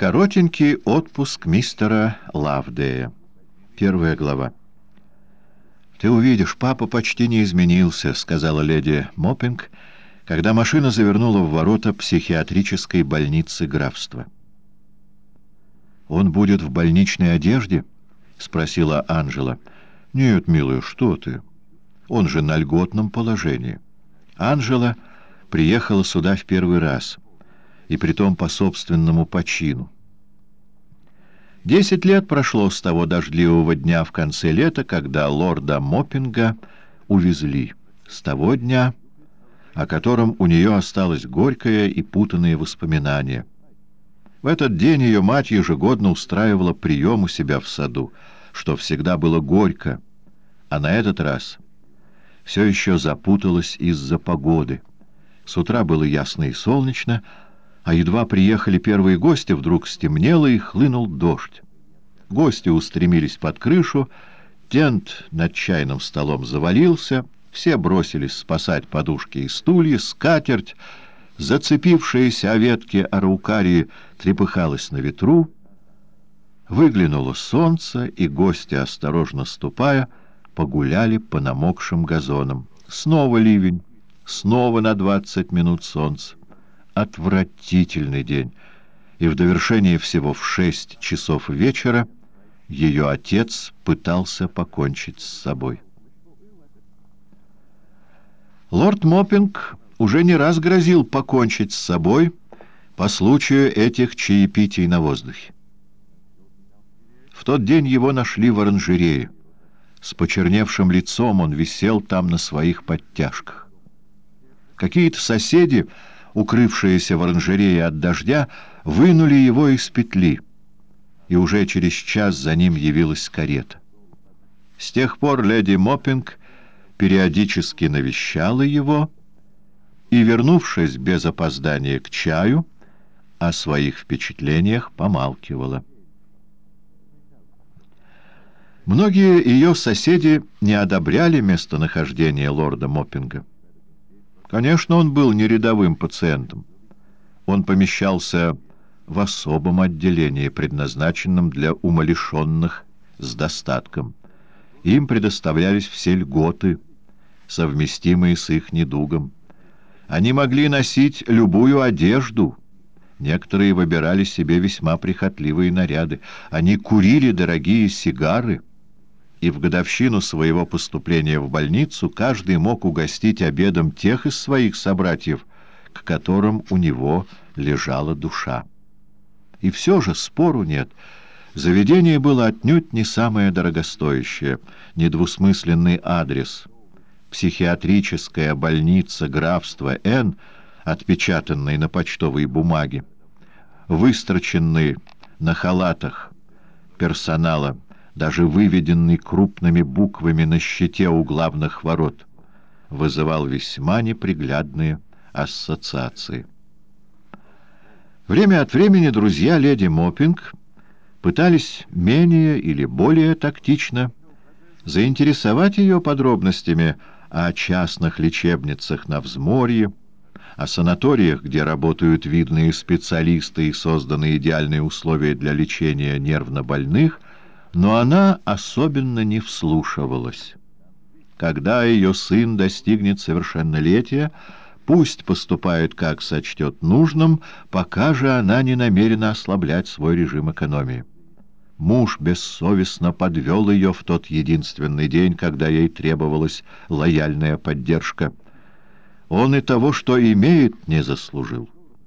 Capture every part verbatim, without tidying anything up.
Коротенький отпуск мистера Лавдея. Первая глава. «Ты увидишь, папа почти не изменился», — сказала леди Моппинг, когда машина завернула в ворота психиатрической больницы графства. «Он будет в больничной одежде?» — спросила Анжела. «Нет, милая, что ты? Он же на льготном положении». Анжела приехала сюда в первый раз, и притом по собственному почину. Десять лет прошло с того дождливого дня в конце лета, когда лорда Моппинга увезли. С того дня, о котором у нее осталось горькое и путанное воспоминание. В этот день ее мать ежегодно устраивала прием у себя в саду, что всегда было горько, а на этот раз все еще запуталась из-за погоды. С утра было ясно и солнечно, а едва приехали первые гости, вдруг стемнело и хлынул дождь. Гости устремились под крышу, тент над чайным столом завалился, все бросились спасать подушки и стулья, скатерть, зацепившаяся о ветки араукарии, трепыхалась на ветру. Выглянуло солнце, и гости, осторожно ступая, погуляли по намокшим газонам. Снова ливень, снова на двадцать минут солнце. Отвратительный день, и в довершение всего в шесть часов вечера ее отец пытался покончить с собой. Лорд Моппинг уже не раз грозил покончить с собой по случаю этих чаепитий на воздухе. В тот день его нашли в оранжерее. С почерневшим лицом он висел там на своих подтяжках. Какие-то соседи, укрывшиеся в оранжерее от дождя, вынули его из петли, и уже через час за ним явилась карета. С тех пор леди Моппинг периодически навещала его и, вернувшись без опоздания к чаю, о своих впечатлениях помалкивала. Многие ее соседи не одобряли местонахождение лорда Моппинга. Конечно, он был не рядовым пациентом. Он помещался в особом отделении, предназначенном для умалишенных с достатком. Им предоставлялись все льготы, совместимые с их недугом. Они могли носить любую одежду. Некоторые выбирали себе весьма прихотливые наряды. Они курили дорогие сигары. И в годовщину своего поступления в больницу каждый мог угостить обедом тех из своих собратьев, к которым у него лежала душа. И все же спору нет. Заведение было отнюдь не самое дорогостоящее, недвусмысленный адрес. Психиатрическая больница графства Н, отпечатанный на почтовой бумаге, выстроченный на халатах персонала, даже выведенный крупными буквами на щите у главных ворот, вызывал весьма неприглядные ассоциации. Время от времени друзья леди Моппинг пытались менее или более тактично заинтересовать ее подробностями о частных лечебницах на взморье, о санаториях, где работают видные специалисты и созданы идеальные условия для лечения нервнобольных, но она особенно не вслушивалась. Когда ее сын достигнет совершеннолетия, пусть поступает, как сочтет нужным, пока же она не намерена ослаблять свой режим экономии. Муж бессовестно подвел ее в тот единственный день, когда ей требовалась лояльная поддержка. Он и того, что имеет, не заслужил.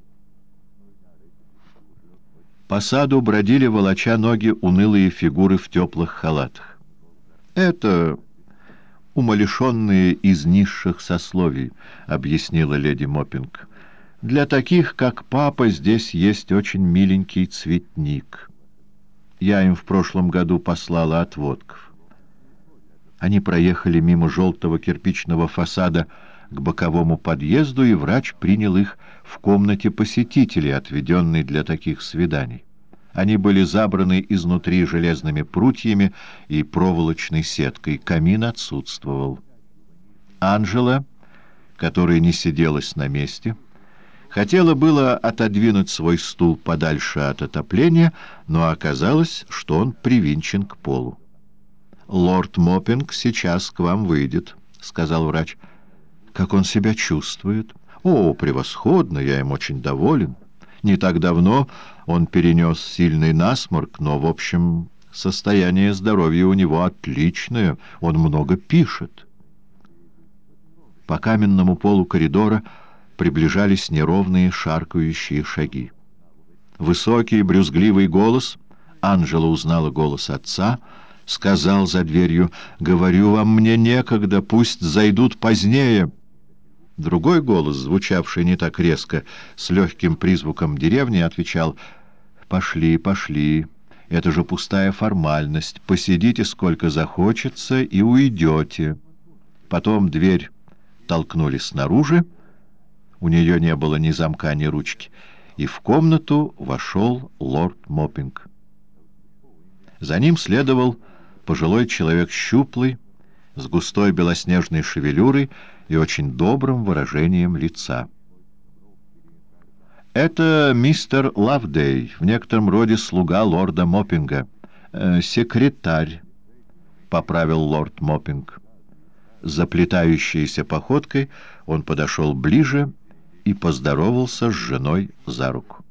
По саду бродили, волоча ноги, унылые фигуры в теплых халатах. «Это умалишенные из низших сословий», — объяснила леди Моппинг. «Для таких, как папа, здесь есть очень миленький цветник. Я им в прошлом году послала отводков». Они проехали мимо желтого кирпичного фасада к боковому подъезду, и врач принял их в комнате посетителей, отведенной для таких свиданий. Они были забраны изнутри железными прутьями и проволочной сеткой. Камин отсутствовал. Анжела, которая не сиделась на месте, Хотела было отодвинуть свой стул подальше от отопления, но оказалось, что он привинчен к полу. «Лорд Моппинг сейчас к вам выйдет», — сказал врач. «Как он себя чувствует?» «О, превосходно, я им очень доволен. Не так давно он перенес сильный насморк, но, в общем, состояние здоровья у него отличное, он много пишет». По каменному полу коридора приближались неровные шаркающие шаги. Высокий брюзгливый голос, Анжела узнала голос отца, сказал за дверью: «Говорю вам, мне некогда, пусть зайдут позднее». Другой голос, звучавший не так резко, с легким призвуком деревни, отвечал: «Пошли, пошли, это же пустая формальность, посидите сколько захочется и уйдете». Потом дверь толкнули снаружи, у нее не было ни замка, ни ручки, и в комнату вошел лорд Моппинг. За ним следовал пожилой человек щуплый, с густой белоснежной шевелюрой и очень добрым выражением лица. «Это мистер Лавдей, в некотором роде слуга лорда Моппинга. Э, секретарь», — поправил лорд Моппинг. Заплетающейся походкой он подошел ближе и поздоровался с женой за руку.